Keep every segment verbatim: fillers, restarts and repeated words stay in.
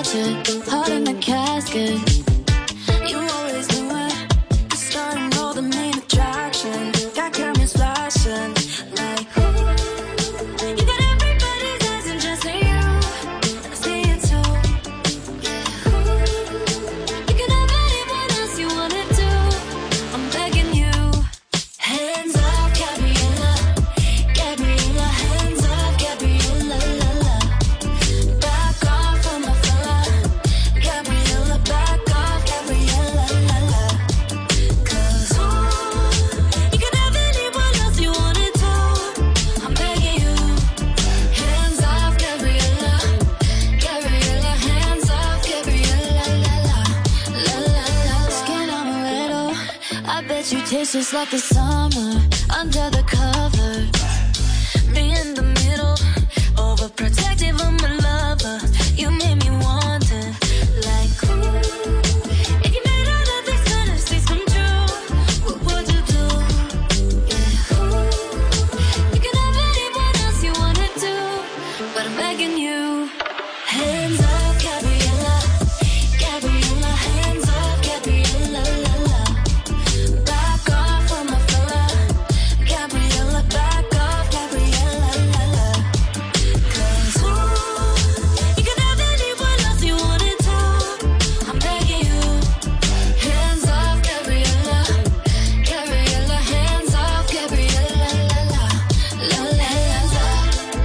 ratchet, heart in the casket. You always knew it, the star and all the main attraction. Got cameras flashing like ooh. You got everybody's eyes and just you. I see it too. Yeah, ooh. You can have anyone else you wanna do. I'm begging you. Hands off, Gabriella, Gabriella. Hands off, Gabriella, la la. Back off from my fella, Gabriella. Back off, Gabriella, la la. 'Cause ooh, you can have anyone else you wanna do. I'm begging you. Hands off, Gabriella, Gabriella. Hands off, Gabriella, la la, la la la. Skin on a little, I bet you taste just like the summer under the covers. Me in the middle, overprotective of my lover. You made me want it, like ooh. If you made all of these fantasies come true, what would you do? Yeah, ooh. You can have anyone else you wanna do, but I'm begging you. Hands off, Gabriella, Gabriella. Hands off, Gabriella, la la. Back off from my fella, Gabriella. Back off, Gabriella, la la. 'Cause ooh, you can have anyone else you wanna do. I'm begging you. Hands off, Gabriella, Gabriella. Hands off, Gabriella, la la, la la. Hands off,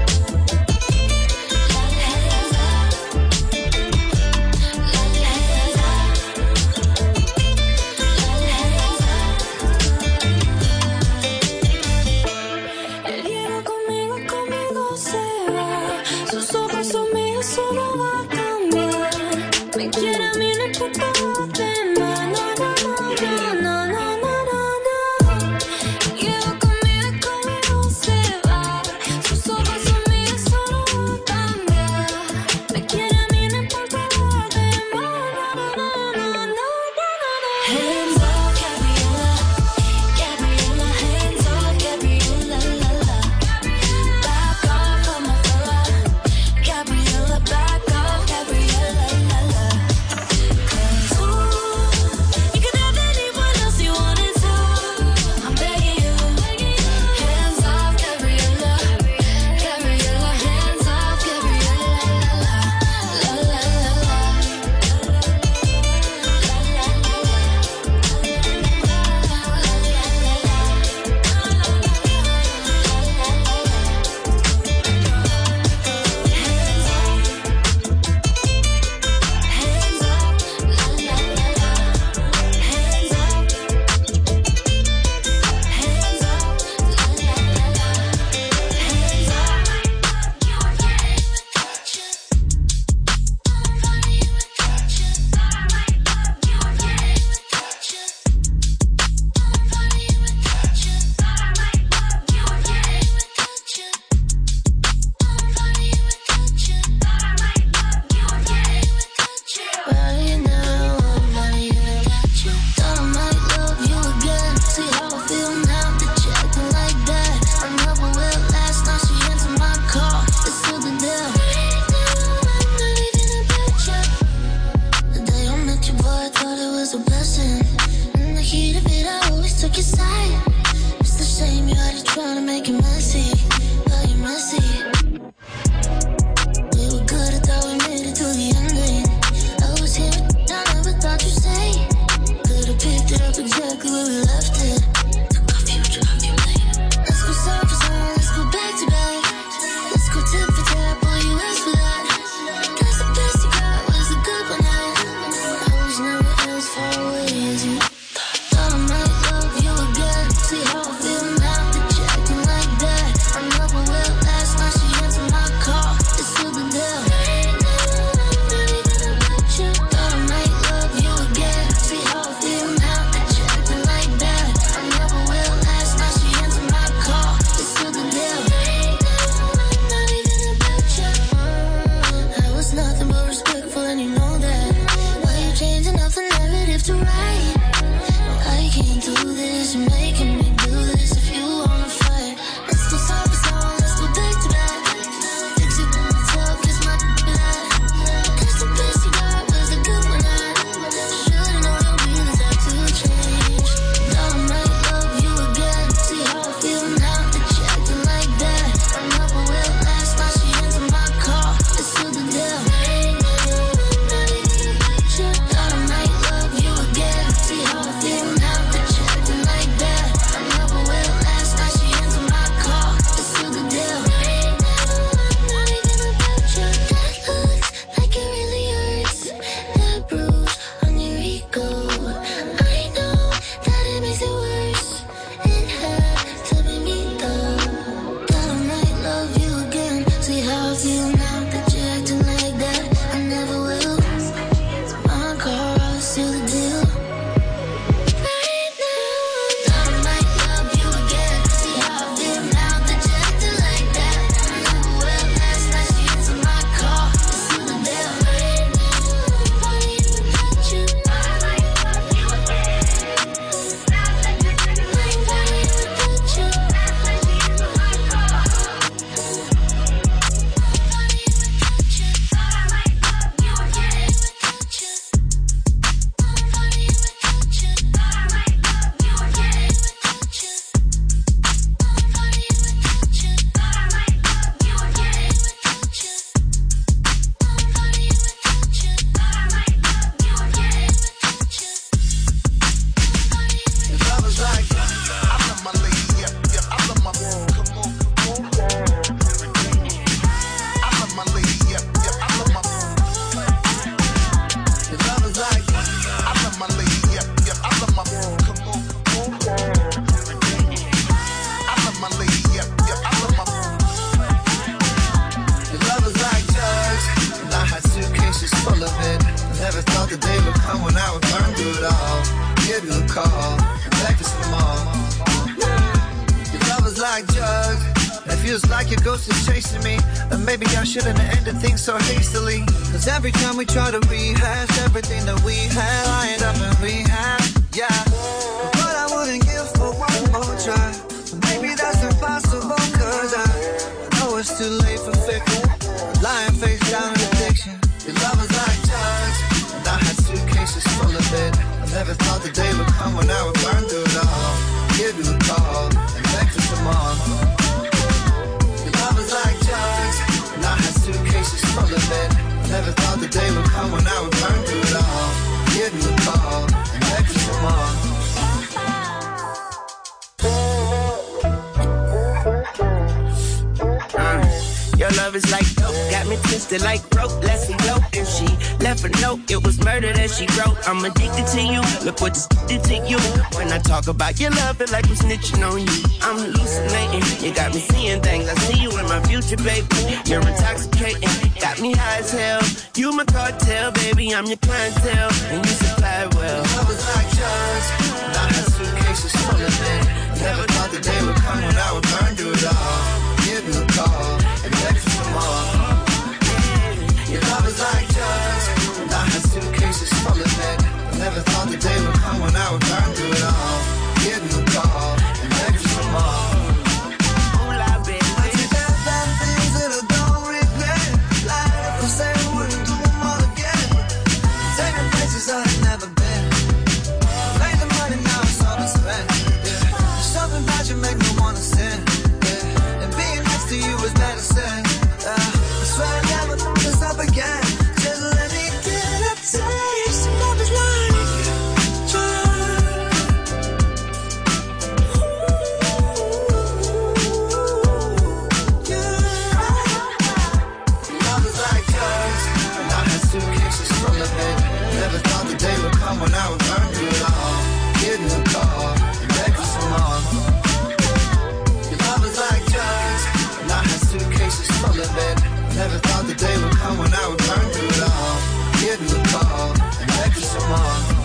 hands off, la la. Hands off, Quiero conmigo, conmigo se va. Sus ojos son míos, eso no va a cambiar. Me quiere a mí, no importa los demás. No, no, no, no, no, no, no, no. Quiero conmigo, conmigo se va. Sus ojos son míos, eso no va a cambiar. Me quiere a mí, no importa los demás. No, no, no, no, no, no, no. Hands off, Gabriella, Gabriella. Hands off, Gabriella, la la. Back off from my fella, Gabriella. Back off, Gabriella, la la. 'Cause ooh, you can have anyone else you wanna do. I'm begging you. Hands off, Gabriella, Gabriella. Hands off, Gabriella, la la, la la la la. Well, you know I'm not even got you. Thought I might love you again. See how I feel now that you're acting like that. I never will last. Now she answered my call. It's still the deal. I'm not even about you. The day I met you, boy, I thought it was a blessing. In the heat of it, I always took your side. It's the shame you're already trying to make it messy. But you're messy. We were good, I thought we made it to the ending. I was here, I never thought you'd say. Could've picked it up exactly where we left it. Took off you, drop you later. Let's go side for side, let's go back to back. Let's go tip for tap, boy, you asked for that. Guess the best you got was a good one night. I was never as far away as you. Thought I might love you again. See how I feel now that you're acting like that. I never will last. Now she answered my call. It's still the deal. Thought I might love you again. See how I feel now that you're acting like back to some more. Your love is like drugs. It feels like your ghost is chasing me. And maybe I shouldn't have ended things so hastily. Cause every time we try to rehash everything that we had, I end up in rehab, yeah. But I wouldn't give for one more try. Maybe that's impossible, cause I know it's too late for fiction. Lying face down in addiction. Your love is like drugs, and I had suitcases full of it. I never thought the day would come when I would burn through it all. Give you a call, and beg for some more. Your love is like drugs, and I had suitcases full of it. I never thought the day would come when I would burn through it all. Give you a call, and beg for some more. Your love is like dope, got me twisted like rope. Let's elope. If she left a note, it was murder that she wrote. I'm addicted to you, look what this did to you. When I talk about your love, it like I'm snitching on you. I'm hallucinating, you got me seeing things. I see you in my future, baby. You're intoxicating, got me high as hell. You my cartel, baby, I'm your clientele, and you supply well. Love is like drugs, and I had suitcases full of it. Never thought the day would come when I would burn through it all. Give you a call, and beg for some more. Your love is like drugs, and I had suitcases full of it. Never thought the day would come when I would burn through it all. Give you a call, and beg for some more. Hola, baby. I take back bad things that I don't regret. Like if I say I wouldn't do them all again. Taking places I've never been. Made the money, now it's all been spent. Yeah. There's something about you make me wanna sin. To you was medicine. Uh, I swear I never do this up again. Just let me get a taste. Love is like yeah. Love is like drugs, and I had suitcases full of it. Never thought the day would come when I would burn through it all. Give you a call, and beg for some more. Your love is like drugs, and I had suitcases full of it. Never thought the day would come when I would burn through it all. Give you a call, and beg for some more.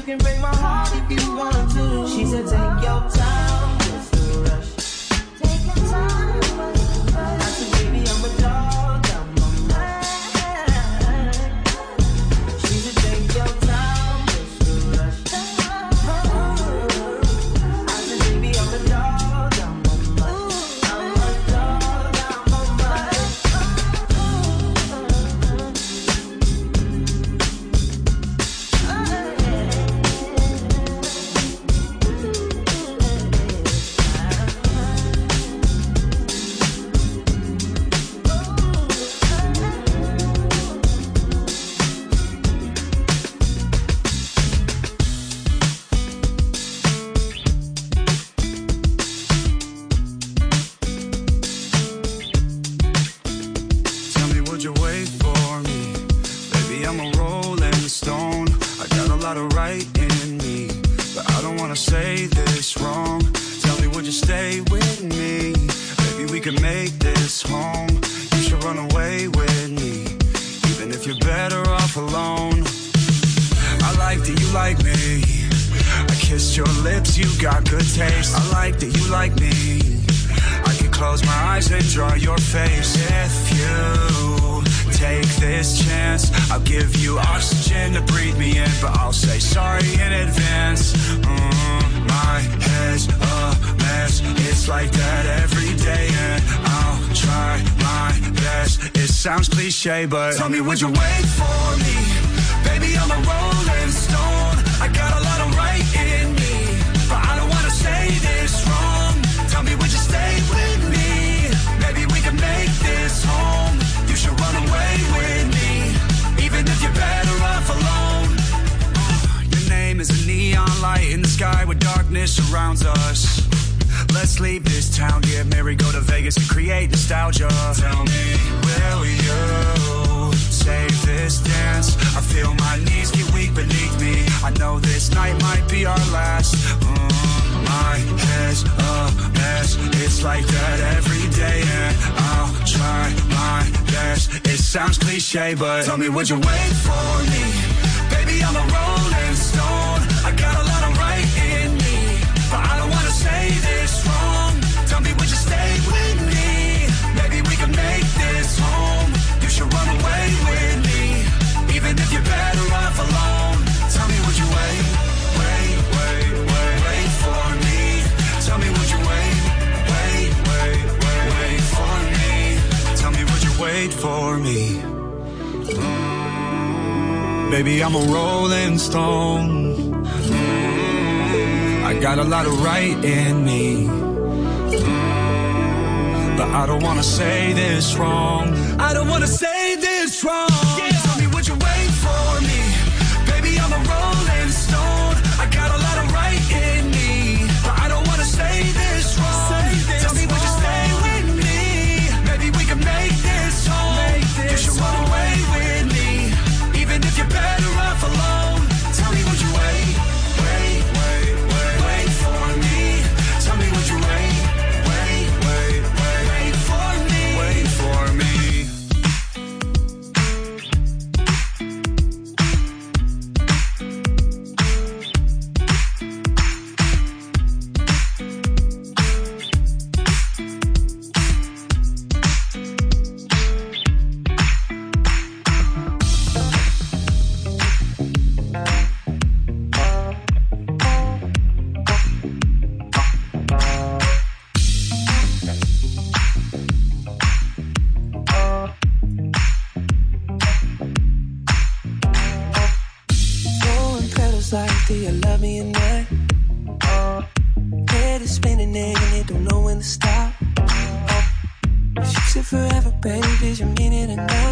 Take your say this wrong. Tell me, would you stay with me? Maybe we can make this home. You should run away with me, even if you're better off alone. I like that you like me. I kissed your lips, you got good taste. I like that you like me. I could close my eyes and draw your face. If you take this chance, I'll give you oxygen to breathe me in, but I'll say sorry in advance. Mm, my head's a mess. It's like that every day, and I'll try my best. It sounds cliche, but tell me, would you wait for me? Baby, I'm a rolling stone. I got a lot of right in me, but I don't wanna say this wrong. Tell me, would you stay with me? Maybe we can make this home. You should run away with me, even if you're better off alone. Your name is a neon light in the sky where darkness surrounds us. Let's leave this town, get married, go to Vegas and create nostalgia. Tell me, will you save this dance? I feel my knees get weak beneath me. I know this night might be our last. Mm, my head's a mess. It's like that every day, and I'll try my best. It sounds cliche, but tell me, would you wait for me? Baby, I'm a rolling stone. I got a lot of right in me, but I don't wanna say this wrong. Tell me, would you stay with me? Maybe we can make this home. You should run away with me, even if you're better off alone. Tell me, would you wait, wait, wait, wait, wait for me? Tell me, would you wait, wait, wait, wait, wait for me? Tell me, would you wait for me? Mm, baby, I'm a rolling stone. Mm, I got a lot of right in me, mm, but I don't wanna say this wrong. I don't wanna say this wrong. Yeah. Tell me, would you wait for me? Baby, I'm a rolling stone. I got a lot of right in me, but I don't wanna say this wrong. Say this Tell me, wrong. Would you stay with me? Maybe we can make this home. Make this you should run away with me, even if you're better off alone. Tell me, would you wait, wait, wait, wait, wait for me? Tell me, would you wait, wait, wait, wait, wait for me? Wait for me. Like, do you love me or not? Head is spinning and it don't know when to stop. She said forever, baby, did you mean it or not?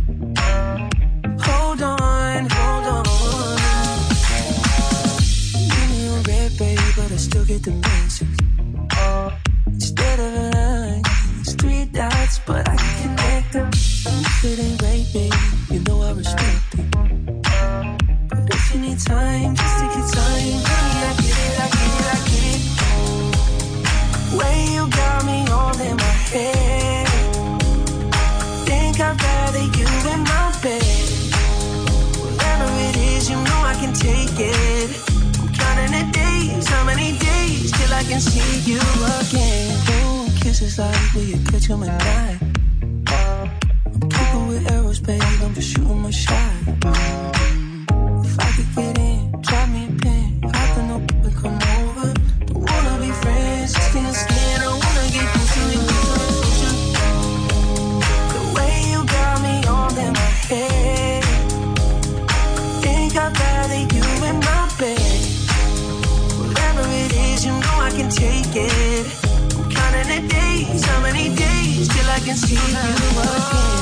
Hold on, hold on. Give me a red, baby, but I still get the message. Instead of a line, it's three dots, but I can connect them. If it ain't right, baby, you know I respect it. If you need time, just take your time. Honey, I get it, I get it, I get it. Way you got me all in my head. Think I'd rather you in my bed. Whatever it is, you know I can take it. I'm counting the days, how many days till I can see you again. Oh, kisses like will you catch them at night? I'm people with arrows, babe, I'm just shooting my shot. If I could get in, drop me a pin. I can know and come over. Don't wanna be friends, skin to skin. I wanna get close to you. The way you got me all in my head. Think I'd rather you in my bed. Whatever it is, you know I can take it. I'm counting the days, how many days till I can see you again.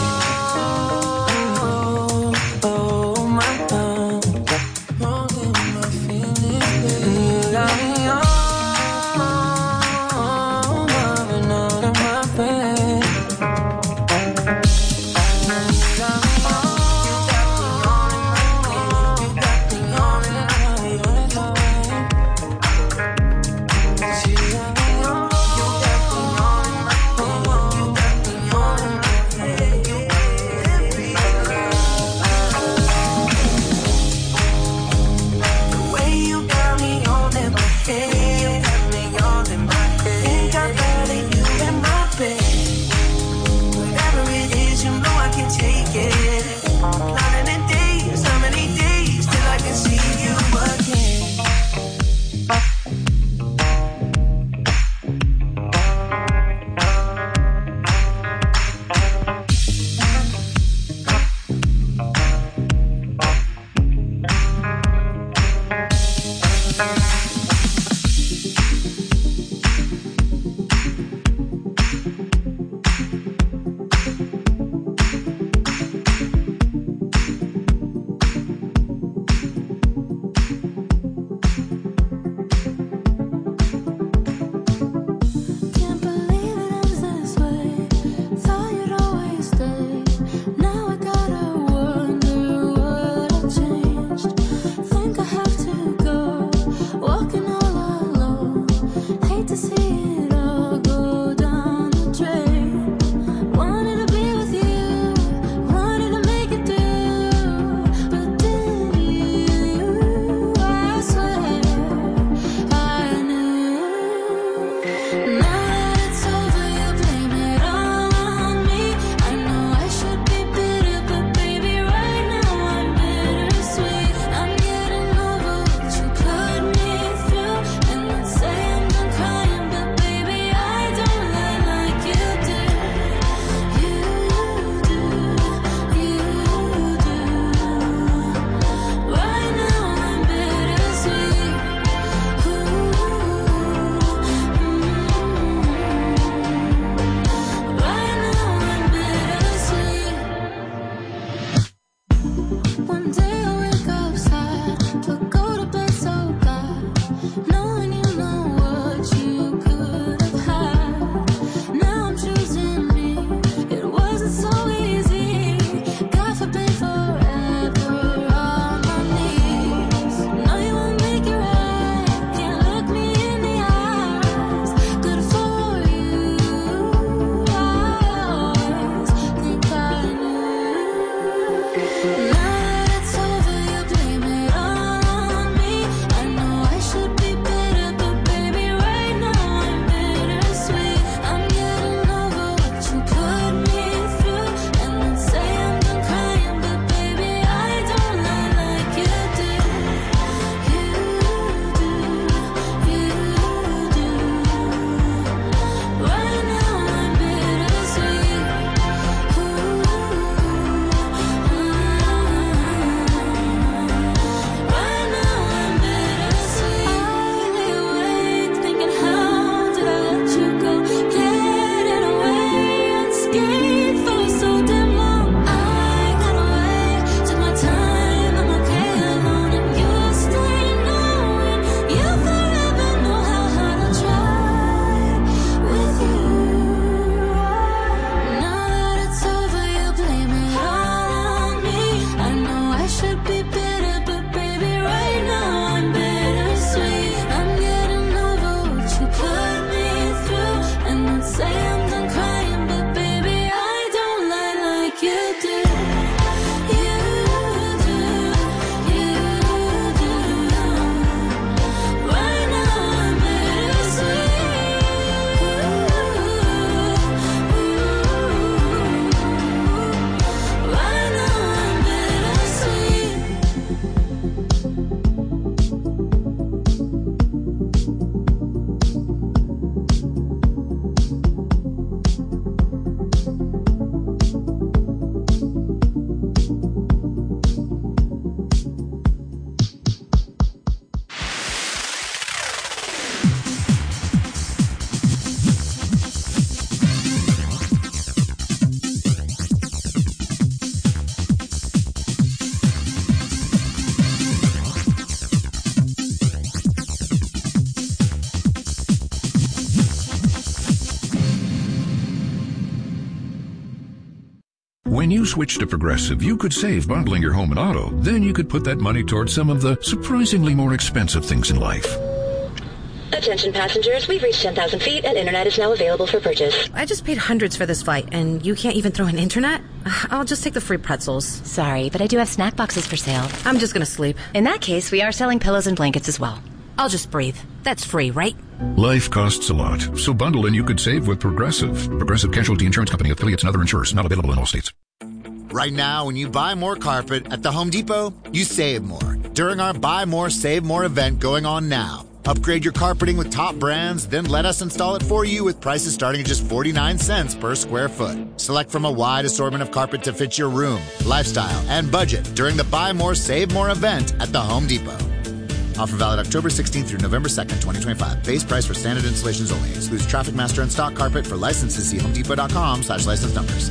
When you switch to Progressive, you could save bundling your home and auto. Then you could put that money towards some of the surprisingly more expensive things in life. Attention passengers, we've reached ten thousand feet and internet is now available for purchase. I just paid hundreds for this flight, and you can't even throw in internet? I'll just take the free pretzels. Sorry, but I do have snack boxes for sale. I'm just gonna sleep. In that case, we are selling pillows and blankets as well. I'll just breathe. That's free, right? Life costs a lot, so bundle and you could save with Progressive. Progressive Casualty Insurance Company, affiliates, and other insurers. Not available in all states. Right now, when you buy more carpet at the Home Depot, you save more. During our Buy More, Save More event going on now. Upgrade your carpeting with top brands, then let us install it for you with prices starting at just forty-nine cents per square foot. Select from a wide assortment of carpet to fit your room, lifestyle, and budget during the Buy More, Save More event at the Home Depot. Offer valid October sixteenth through November second, twenty twenty-five. Base price for standard installations only. Excludes Traffic Master and stock carpet. For licenses, see homedepot.com slash license numbers.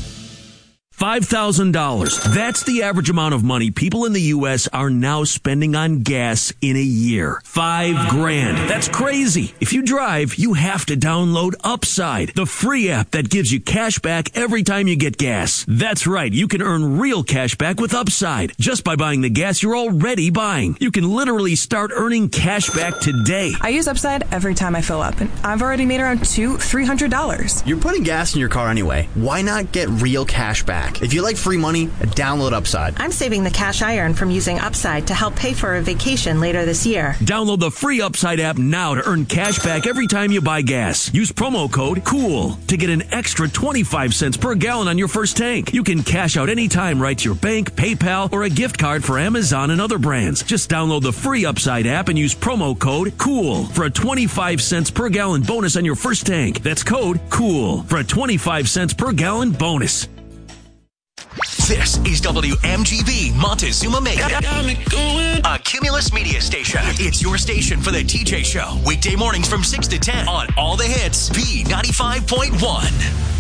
five thousand dollars. That's the average amount of money people in the U S are now spending on gas in a year. Five grand. That's crazy. If you drive, you have to download Upside, the free app that gives you cash back every time you get gas. That's right. You can earn real cash back with Upside just by buying the gas you're already buying. You can literally start earning cash back today. I use Upside every time I fill up, and I've already made around two, three hundred dollars. You're putting gas in your car anyway. Why not get real cash back? If you like free money, download Upside. I'm saving the cash I earn from using Upside to help pay for a vacation later this year. Download the free Upside app now to earn cash back every time you buy gas. Use promo code COOL to get an extra twenty-five cents per gallon on your first tank. You can cash out anytime right to your bank, PayPal, or a gift card for Amazon and other brands. Just download the free Upside app and use promo code COOL for a twenty-five cents per gallon bonus on your first tank. That's code COOL for a twenty-five cents per gallon bonus. This is W M G B Montezuma Mega, a Cumulus media station. It's your station for the T J Show. Weekday mornings from six to ten on all the hits. B ninety-five point one.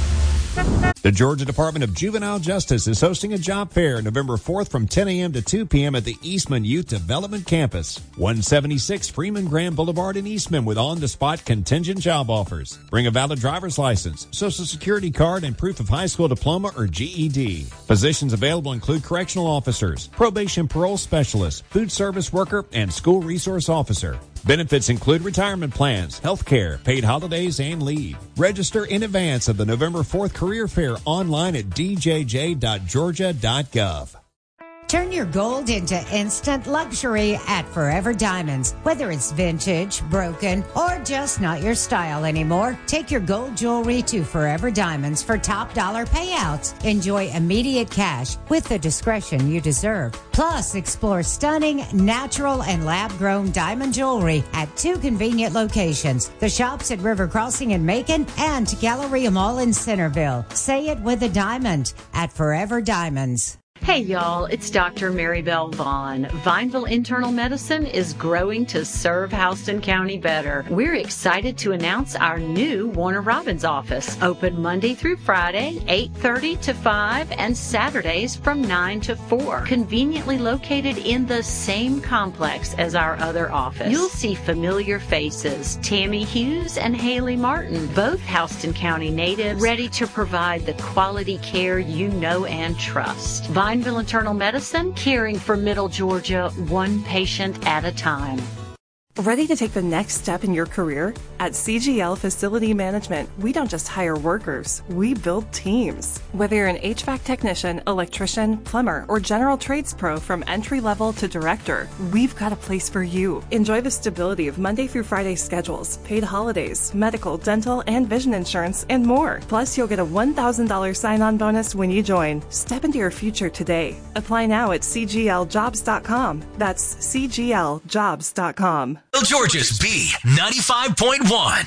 The Georgia Department of Juvenile Justice is hosting a job fair November fourth from ten a.m. to two p.m. at the Eastman Youth Development Campus, one seventy-six Freeman Graham Boulevard in Eastman, with on-the-spot contingent job offers. Bring a valid driver's license, social security card, and proof of high school diploma or G E D. Positions available include correctional officers, probation parole specialist, food service worker, and school resource officer. Benefits include retirement plans, health care, paid holidays, and leave. Register in advance of the November fourth career fair online at d j j dot georgia dot gov. Turn your gold into instant luxury at Forever Diamonds. Whether it's vintage, broken, or just not your style anymore, take your gold jewelry to Forever Diamonds for top dollar payouts. Enjoy immediate cash with the discretion you deserve. Plus, explore stunning, natural, and lab-grown diamond jewelry at two convenient locations. The shops at River Crossing in Macon and Galleria Mall in Centerville. Say it with a diamond at Forever Diamonds. Hey y'all, it's Doctor Maribel Vaughn. Vineville Internal Medicine is growing to serve Houston County better. We're excited to announce our new Warner Robins office, open Monday through Friday, eight thirty to five, and Saturdays from nine to four. Conveniently located in the same complex as our other office. You'll see familiar faces, Tammy Hughes and Haley Martin, both Houston County natives, ready to provide the quality care you know and trust. Vineville Internal Medicine, caring for Middle Georgia, one patient at a time. Ready to take the next step in your career? At C G L Facility Management, we don't just hire workers, we build teams. Whether you're an H V A C technician, electrician, plumber, or general trades pro from entry level to director, we've got a place for you. Enjoy the stability of Monday through Friday schedules, paid holidays, medical, dental, and vision insurance, and more. Plus, you'll get a one thousand dollars sign-on bonus when you join. Step into your future today. Apply now at c g l jobs dot com. That's c g l jobs dot com. Georgia's B ninety-five point one.